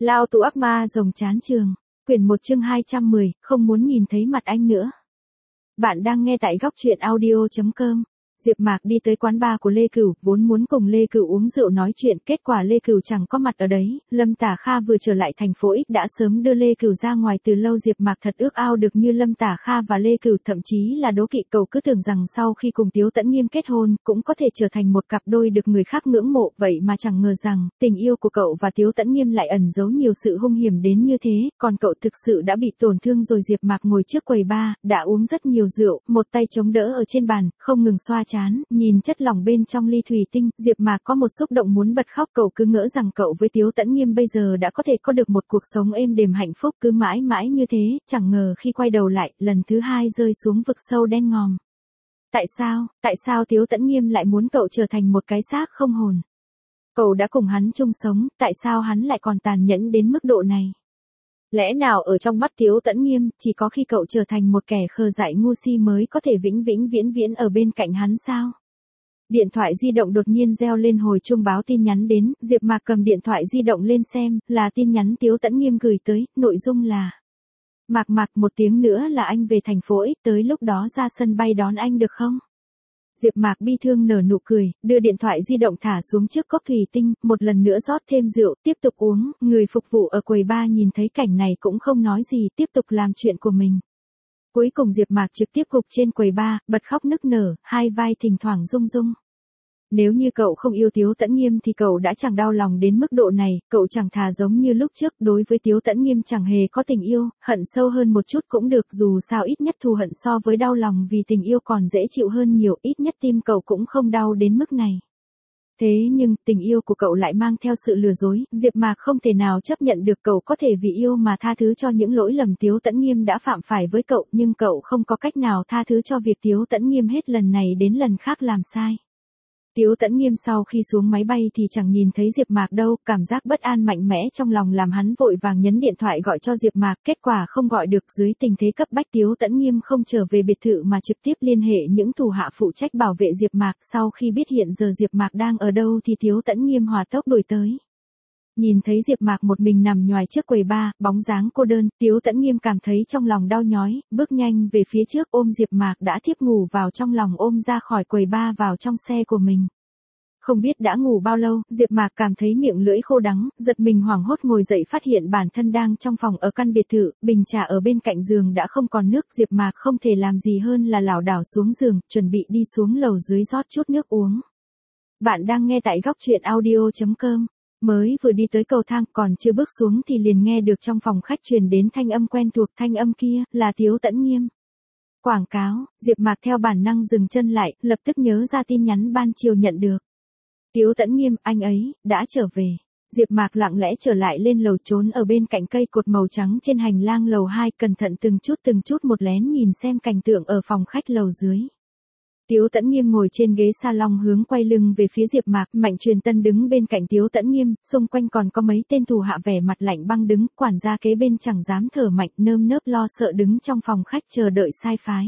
Lao tù ác ma rồng chán trường. Quyển 1 chương 210, không muốn nhìn thấy mặt anh nữa. Bạn đang nghe tại góc truyện audio.com. Diệp Mạc đi tới quán bar của Lê Cửu, vốn muốn cùng Lê Cửu uống rượu nói chuyện, kết quả Lê Cửu chẳng có mặt ở đấy. Lâm Tả Kha vừa trở lại thành phố X đã sớm đưa Lê Cửu ra ngoài từ lâu. Diệp Mạc thật ước ao được như Lâm Tả Kha và Lê Cửu, thậm chí là đố kỵ. Cậu cứ tưởng rằng sau khi cùng Tiếu Tẫn Nghiêm kết hôn, cũng có thể trở thành một cặp đôi được người khác ngưỡng mộ, vậy mà chẳng ngờ rằng tình yêu của cậu và Tiếu Tẫn Nghiêm lại ẩn giấu nhiều sự hung hiểm đến như thế. Còn cậu thực sự đã bị tổn thương rồi. Diệp Mạc ngồi trước quầy bar, đã uống rất nhiều rượu, một tay chống đỡ ở trên bàn, không ngừng xoa trán. Nhìn chất lỏng bên trong ly thủy tinh, Diệp Mạc có một xúc động muốn bật khóc. Cậu cứ ngỡ rằng cậu với Tiếu Tẫn Nghiêm bây giờ đã có thể có được một cuộc sống êm đềm hạnh phúc, cứ mãi mãi như thế, chẳng ngờ khi quay đầu lại, lần thứ hai rơi xuống vực sâu đen ngòm. Tại sao Tiếu Tẫn Nghiêm lại muốn cậu trở thành một cái xác không hồn? Cậu đã cùng hắn chung sống, tại sao hắn lại còn tàn nhẫn đến mức độ này? Lẽ nào ở trong mắt Tiếu Tẫn Nghiêm, chỉ có khi cậu trở thành một kẻ khờ dại ngu si mới có thể vĩnh vĩnh viễn viễn ở bên cạnh hắn sao? Điện thoại di động đột nhiên reo lên hồi chuông báo tin nhắn đến. Diệp Mạc cầm điện thoại di động lên xem, là tin nhắn Tiếu Tẫn Nghiêm gửi tới, nội dung là: Mạc, một tiếng nữa là anh về thành phố X, tới lúc đó ra sân bay đón anh được không? Diệp Mạc bi thương nở nụ cười, đưa điện thoại di động thả xuống trước cốc thủy tinh, một lần nữa rót thêm rượu, tiếp tục uống. Người phục vụ ở quầy bar nhìn thấy cảnh này cũng không nói gì, tiếp tục làm chuyện của mình. Cuối cùng Diệp Mạc trực tiếp gục trên quầy bar, bật khóc nức nở, hai vai thỉnh thoảng rung rung. Nếu như cậu không yêu Tiếu Tẫn Nghiêm thì cậu đã chẳng đau lòng đến mức độ này, cậu chẳng thà giống như lúc trước, đối với Tiếu Tẫn Nghiêm chẳng hề có tình yêu, hận sâu hơn một chút cũng được, dù sao ít nhất thù hận so với đau lòng vì tình yêu còn dễ chịu hơn nhiều, ít nhất tim cậu cũng không đau đến mức này. Thế nhưng, tình yêu của cậu lại mang theo sự lừa dối, Diệp Mạc không thể nào chấp nhận được cậu có thể vì yêu mà tha thứ cho những lỗi lầm Tiếu Tẫn Nghiêm đã phạm phải với cậu, nhưng cậu không có cách nào tha thứ cho việc Tiếu Tẫn Nghiêm hết lần này đến lần khác làm sai. Tiếu Tẫn Nghiêm sau khi xuống máy bay thì chẳng nhìn thấy Diệp Mạc đâu, cảm giác bất an mạnh mẽ trong lòng làm hắn vội vàng nhấn điện thoại gọi cho Diệp Mạc, kết quả không gọi được. Dưới tình thế cấp bách, Tiếu Tẫn Nghiêm không trở về biệt thự mà trực tiếp liên hệ những thủ hạ phụ trách bảo vệ Diệp Mạc, sau khi biết hiện giờ Diệp Mạc đang ở đâu thì Tiếu Tẫn Nghiêm hỏa tốc đuổi tới. Nhìn thấy Diệp Mạc một mình nằm nhoài trước quầy bar, bóng dáng cô đơn, Tiếu Tẫn Nghiêm cảm thấy trong lòng đau nhói, bước nhanh về phía trước ôm Diệp Mạc đã thiếp ngủ vào trong lòng, ôm ra khỏi quầy bar vào trong xe của mình. Không biết đã ngủ bao lâu, Diệp Mạc cảm thấy miệng lưỡi khô đắng, giật mình hoảng hốt ngồi dậy phát hiện bản thân đang trong phòng ở căn biệt thự, bình trà ở bên cạnh giường đã không còn nước. Diệp Mạc không thể làm gì hơn là lảo đảo xuống giường, chuẩn bị đi xuống lầu dưới rót chút nước uống. Bạn đang nghe tại góc truyện audio.com. Mới vừa đi tới cầu thang, còn chưa bước xuống thì liền nghe được trong phòng khách truyền đến thanh âm quen thuộc, thanh âm kia là Tiếu Tẫn Nghiêm. Quảng cáo. Diệp Mạc theo bản năng dừng chân lại, lập tức nhớ ra tin nhắn ban chiều nhận được. Tiếu Tẫn Nghiêm, anh ấy đã trở về. Diệp Mạc lặng lẽ trở lại lên lầu, trốn ở bên cạnh cây cột màu trắng trên hành lang lầu 2, cẩn thận từng chút một lén nhìn xem cảnh tượng ở phòng khách lầu dưới. Tiếu Tẫn Nghiêm ngồi trên ghế salon hướng quay lưng về phía Diệp Mạc, Mạnh Truyền Tân đứng bên cạnh Tiếu Tẫn Nghiêm, xung quanh còn có mấy tên thủ hạ vẻ mặt lạnh băng đứng, quản gia kế bên chẳng dám thở mạnh, nơm nớp lo sợ đứng trong phòng khách chờ đợi sai phái.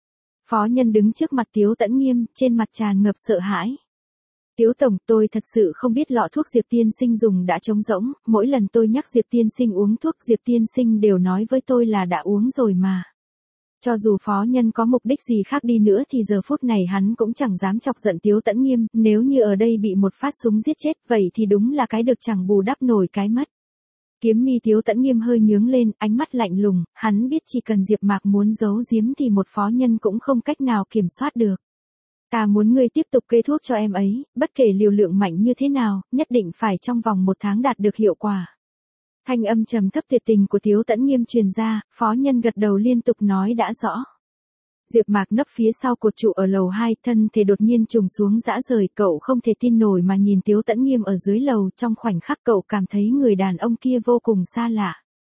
Phó Nhân đứng trước mặt Tiếu Tẫn Nghiêm, trên mặt tràn ngập sợ hãi. Tiếu tổng, tôi thật sự không biết lọ thuốc Diệp tiên sinh dùng đã trống rỗng, mỗi lần tôi nhắc Diệp tiên sinh uống thuốc Diệp tiên sinh đều nói với tôi là đã uống rồi mà. Cho dù Phó Nhân có mục đích gì khác đi nữa thì giờ phút này hắn cũng chẳng dám chọc giận Tiếu Tẫn Nghiêm, nếu như ở đây bị một phát súng giết chết vậy thì đúng là cái được chẳng bù đắp nổi cái mất. Kiếm mi Tiếu Tẫn Nghiêm hơi nhướng lên, ánh mắt lạnh lùng, hắn biết chỉ cần Diệp Mạc muốn giấu giếm thì một Phó Nhân cũng không cách nào kiểm soát được. Ta muốn ngươi tiếp tục kê thuốc cho em ấy, bất kể liều lượng mạnh như thế nào, nhất định phải trong vòng 1 tháng đạt được hiệu quả. Thanh âm trầm thấp tuyệt tình của Tiếu Tẫn Nghiêm truyền ra, Phó Nhân gật đầu liên tục nói đã rõ. Diệp Mạc nấp phía sau cột trụ ở lầu 2, thân thể đột nhiên trùng xuống rã rời, cậu không thể tin nổi mà nhìn Tiếu Tẫn Nghiêm ở dưới lầu, trong khoảnh khắc cậu cảm thấy người đàn ông kia vô cùng xa lạ.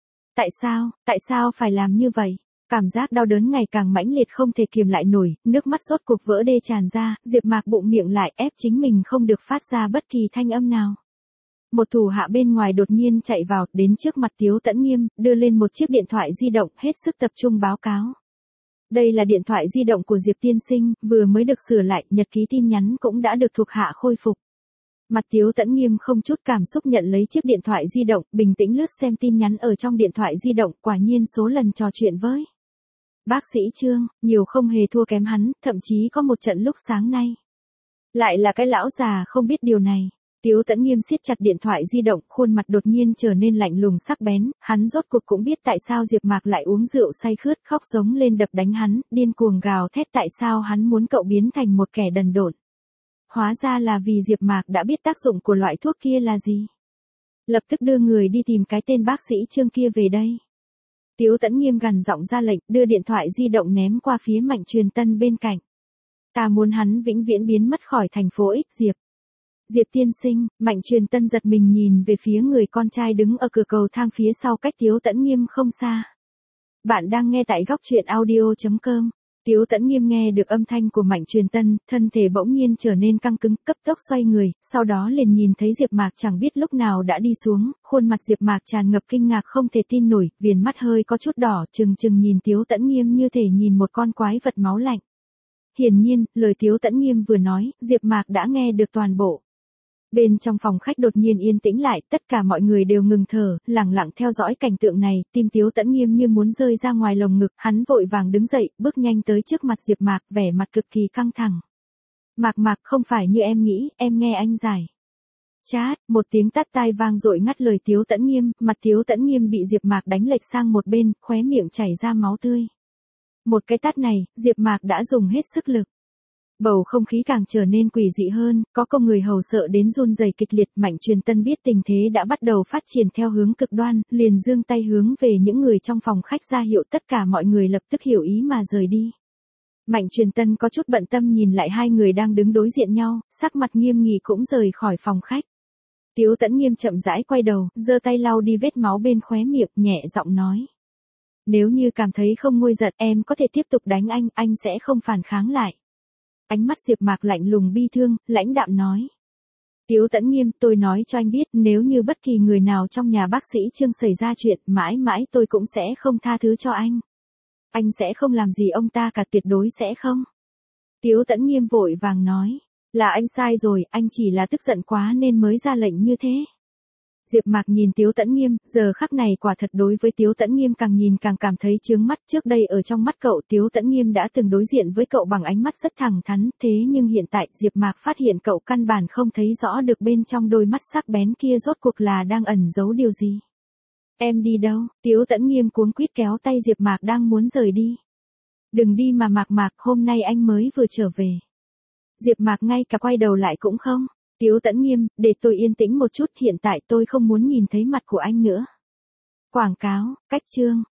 Tại sao phải làm như vậy? Cảm giác đau đớn ngày càng mãnh liệt không thể kiềm lại nổi, nước mắt rốt cuộc vỡ đê tràn ra, Diệp Mạc bụng miệng lại ép chính mình không được phát ra bất kỳ thanh âm nào. Một thủ hạ bên ngoài đột nhiên chạy vào, đến trước mặt Tiếu Tẫn Nghiêm, đưa lên một chiếc điện thoại di động, hết sức tập trung báo cáo. Đây là điện thoại di động của Diệp tiên sinh, vừa mới được sửa lại, nhật ký tin nhắn cũng đã được thuộc hạ khôi phục. Mặt Tiếu Tẫn Nghiêm không chút cảm xúc nhận lấy chiếc điện thoại di động, bình tĩnh lướt xem tin nhắn ở trong điện thoại di động, quả nhiên số lần trò chuyện với bác sĩ Trương, nhiều không hề thua kém hắn, thậm chí có một trận lúc sáng nay. Lại là cái lão già không biết điều này. Tiếu Tẫn Nghiêm siết chặt điện thoại di động, khuôn mặt đột nhiên trở nên lạnh lùng sắc bén, hắn rốt cuộc cũng biết tại sao Diệp Mạc lại uống rượu say khướt, khóc giống lên đập đánh hắn, điên cuồng gào thét tại sao hắn muốn cậu biến thành một kẻ đần độn. Hóa ra là vì Diệp Mạc đã biết tác dụng của loại thuốc kia là gì. Lập tức đưa người đi tìm cái tên bác sĩ Trương kia về đây. Tiếu Tẫn Nghiêm gằn giọng ra lệnh, đưa điện thoại di động ném qua phía Mạnh Truyền Tân bên cạnh. Ta muốn hắn vĩnh viễn biến mất khỏi thành phố X Diệp. Diệp tiên sinh, Mạnh Truyền Tân giật mình nhìn về phía người con trai đứng ở cửa cầu thang phía sau cách Tiếu Tẫn Nghiêm không xa. Bạn đang nghe tại góc truyện audio.com. Tiếu Tẫn Nghiêm nghe được âm thanh của Mạnh Truyền Tân, thân thể bỗng nhiên trở nên căng cứng, cấp tốc xoay người, sau đó liền nhìn thấy Diệp Mạc chẳng biết lúc nào đã đi xuống, khuôn mặt Diệp Mạc tràn ngập kinh ngạc không thể tin nổi, viền mắt hơi có chút đỏ, trừng trừng nhìn Tiếu Tẫn Nghiêm như thể nhìn một con quái vật máu lạnh. Hiển nhiên, lời Tiếu Tẫn Nghiêm vừa nói, Diệp Mạc đã nghe được toàn bộ. Bên trong phòng khách đột nhiên yên tĩnh lại, tất cả mọi người đều ngừng thở, lặng lặng theo dõi cảnh tượng này, tim Tiếu Tẫn Nghiêm như muốn rơi ra ngoài lồng ngực, hắn vội vàng đứng dậy, bước nhanh tới trước mặt Diệp Mạc, vẻ mặt cực kỳ căng thẳng. Mạc Mạc, không phải như em nghĩ, em nghe anh giải. Chát, một tiếng tát tai vang dội ngắt lời Tiếu Tẫn Nghiêm, mặt Tiếu Tẫn Nghiêm bị Diệp Mạc đánh lệch sang một bên, khóe miệng chảy ra máu tươi. Một cái tát này, Diệp Mạc đã dùng hết sức lực. Bầu không khí càng trở nên quỷ dị hơn, có công người hầu sợ đến run rẩy kịch liệt. Mạnh Truyền Tân biết tình thế đã bắt đầu phát triển theo hướng cực đoan, liền giương tay hướng về những người trong phòng khách ra hiệu tất cả mọi người lập tức hiểu ý mà rời đi. Mạnh Truyền Tân có chút bận tâm nhìn lại hai người đang đứng đối diện nhau, sắc mặt nghiêm nghị cũng rời khỏi phòng khách. Tiếu Tẫn Nghiêm chậm rãi quay đầu, giơ tay lau đi vết máu bên khóe miệng, nhẹ giọng nói. Nếu như cảm thấy không nguôi giận, em có thể tiếp tục đánh anh sẽ không phản kháng lại. Ánh mắt Diệp Mạc lạnh lùng bi thương, lãnh đạm nói. Tiếu Tẫn Nghiêm, tôi nói cho anh biết, nếu như bất kỳ người nào trong nhà bác sĩ Trương xảy ra chuyện, mãi mãi tôi cũng sẽ không tha thứ cho anh. Anh sẽ không làm gì ông ta cả, tuyệt đối sẽ không. Tiếu Tẫn Nghiêm vội vàng nói. Là anh sai rồi, anh chỉ là tức giận quá nên mới ra lệnh như thế. Diệp Mạc nhìn Tiếu Tẫn Nghiêm, giờ khắc này quả thật đối với Tiếu Tẫn Nghiêm càng nhìn càng cảm thấy chướng mắt. Trước đây ở trong mắt cậu, Tiếu Tẫn Nghiêm đã từng đối diện với cậu bằng ánh mắt rất thẳng thắn, thế nhưng hiện tại Diệp Mạc phát hiện cậu căn bản không thấy rõ được bên trong đôi mắt sắc bén kia rốt cuộc là đang ẩn giấu điều gì. Em đi đâu? Tiếu Tẫn Nghiêm cuống quýt kéo tay Diệp Mạc đang muốn rời đi. Đừng đi mà Mạc, hôm nay anh mới vừa trở về. Diệp Mạc ngay cả quay đầu lại cũng không. Tiếu Tẫn Nghiêm, để tôi yên tĩnh một chút, hiện tại tôi không muốn nhìn thấy mặt của anh nữa. Quảng cáo, cách chương.